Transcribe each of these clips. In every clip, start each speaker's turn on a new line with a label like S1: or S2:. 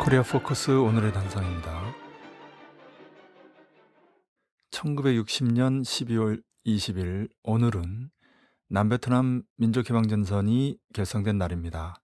S1: 코리아 포커스 오늘의 단상입니다. 1960년 12월 20일 오늘은 남베트남 민족해방전선이 결성된 날입니다.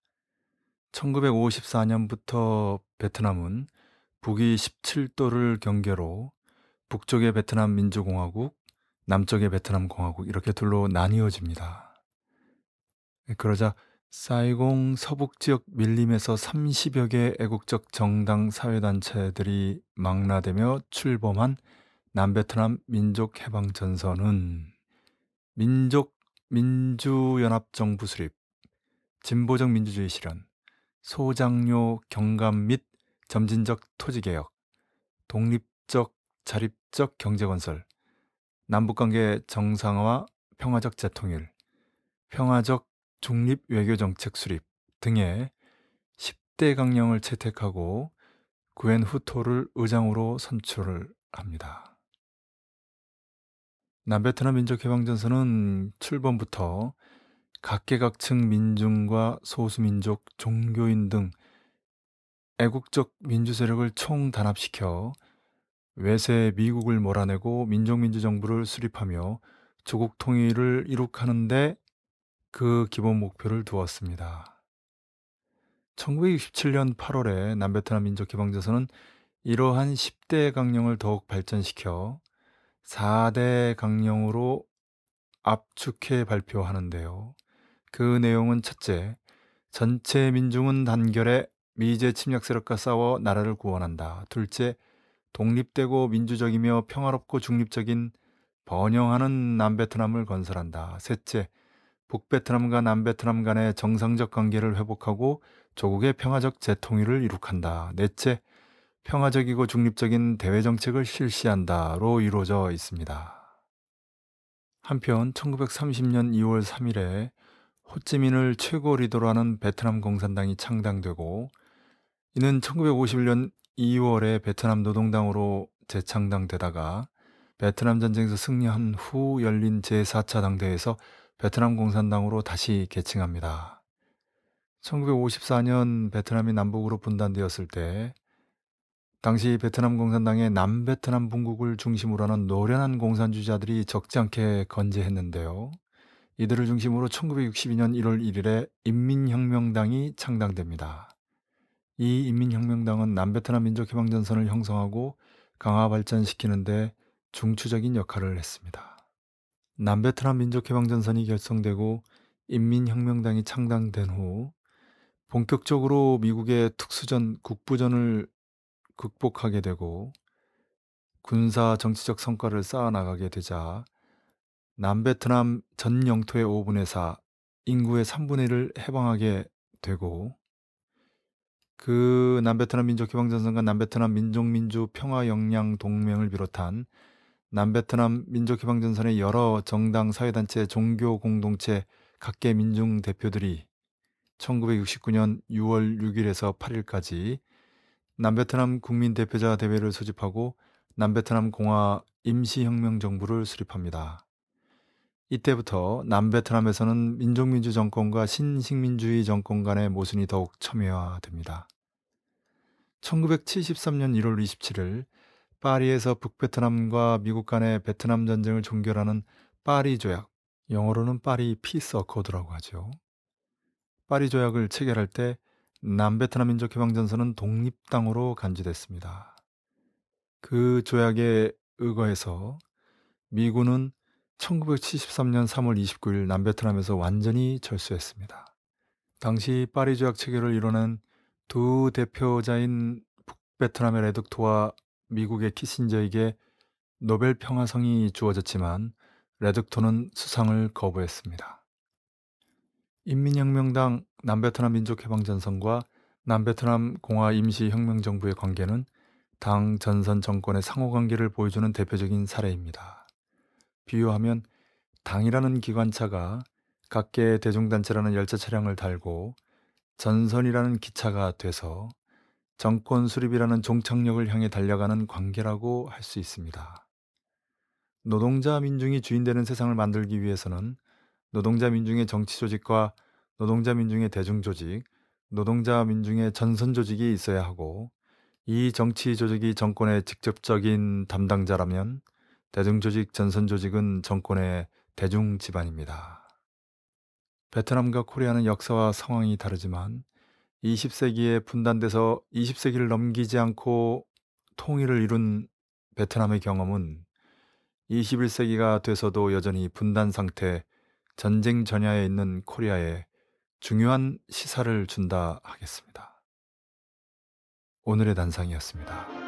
S1: 1954년부터 베트남은 북위 17도를 경계로 북쪽의 베트남 민주공화국, 남쪽의 베트남 공화국 이렇게 둘로 나뉘어집니다. 그러자 사이공 서북 지역 밀림에서 30여 개 애국적 정당 사회단체들이 망라되며 출범한 남베트남 민족해방전선은 민족 민주연합정부 수립, 진보적 민주주의 실현, 소장료 경감 및 점진적 토지개혁, 독립적 자립적 경제건설, 남북관계 정상화, 평화적 재통일, 평화적 중립 외교정책 수립 등의 10대 강령을 채택하고 구엔 후토를 의장으로 선출을 합니다. 남베트남 민족해방전선은 출범부터 각계각층 민중과 소수민족, 종교인 등 애국적 민주세력을 총단합시켜 외세 미국을 몰아내고 민족민주정부를 수립하며 조국 통일을 이룩하는 데 그 기본 목표를 두었습니다. 1967년 8월에 남베트남 민족해방전선은 이러한 10대 강령을 더욱 발전시켜 4대 강령으로 압축해 발표하는데요. 그 내용은 첫째, 전체 민중은 단결해 미제 침략 세력과 싸워 나라를 구원한다. 둘째, 독립되고 민주적이며 평화롭고 중립적인 번영하는 남베트남을 건설한다. 셋째, 북베트남과 남베트남 간의 정상적 관계를 회복하고 조국의 평화적 재통일을 이룩한다. 넷째, 평화적이고 중립적인 대외 정책을 실시한다로 이루어져 있습니다. 한편 1930년 2월 3일에 호찌민을 최고 리더로 하는 베트남 공산당이 창당되고 이는 1951년 2월에 베트남 노동당으로 재창당되다가 베트남 전쟁에서 승리한 후 열린 제4차 당대회에서 베트남 공산당으로 다시 개칭합니다. 1954년 베트남이 남북으로 분단되었을 때 당시 베트남 공산당의 남베트남 분국을 중심으로 하는 노련한 공산주의자들이 적지 않게 건재했는데요. 이들을 중심으로 1962년 1월 1일에 인민혁명당이 창당됩니다. 이 인민혁명당은 남베트남 민족해방전선을 형성하고 강화 발전시키는데 중추적인 역할을 했습니다. 남베트남 민족해방전선이 결성되고 인민혁명당이 창당된 후 본격적으로 미국의 특수전, 국부전을 극복하게 되고 군사 정치적 성과를 쌓아나가게 되자 남베트남 전 영토의 5분의 4, 인구의 3분의 1을 해방하게 되고 그 남베트남 민족해방전선과 남베트남 민족민주평화역량동맹을 비롯한 남베트남 민족해방전선의 여러 정당, 사회단체, 종교 공동체, 각계 민중 대표들이 1969년 6월 6일에서 8일까지 남베트남 국민대표자 대회를 소집하고 남베트남 공화 임시혁명정부를 수립합니다. 이때부터 남베트남에서는 민족민주 정권과 신식민주의 정권 간의 모순이 더욱 첨예화됩니다. 1973년 1월 27일 파리에서 북베트남과 미국 간의 베트남 전쟁을 종결하는 파리 조약, 영어로는 파리 피스 어코드라고 하죠. 파리 조약을 체결할 때 남베트남 민족해방전선은 독립당으로 간주됐습니다. 그 조약에 의거해서 미군은 1973년 3월 29일 남베트남에서 완전히 철수했습니다. 당시 파리 조약 체결을 이뤄낸 두 대표자인 북베트남의 레득토와 미국의 키신저에게 노벨 평화상이 주어졌지만 레득토는 수상을 거부했습니다. 인민혁명당 남베트남 민족해방전선과 남베트남 공화 임시혁명정부의 관계는 당 전선 정권의 상호관계를 보여주는 대표적인 사례입니다. 비유하면 당이라는 기관차가 각계 대중단체라는 열차 차량을 달고 전선이라는 기차가 돼서 정권 수립이라는 종착역을 향해 달려가는 관계라고 할 수 있습니다. 노동자 민중이 주인되는 세상을 만들기 위해서는 노동자 민중의 정치 조직과 노동자 민중의 대중 조직, 노동자 민중의 전선 조직이 있어야 하고 이 정치 조직이 정권의 직접적인 담당자라면 대중조직, 전선조직은 정권의 대중 집안입니다. 베트남과 코리아는 역사와 상황이 다르지만 20세기에 분단돼서 20세기를 넘기지 않고 통일을 이룬 베트남의 경험은 21세기가 돼서도 여전히 분단 상태, 전쟁 전야에 있는 코리아에 중요한 시사를 준다 하겠습니다. 오늘의 단상이었습니다.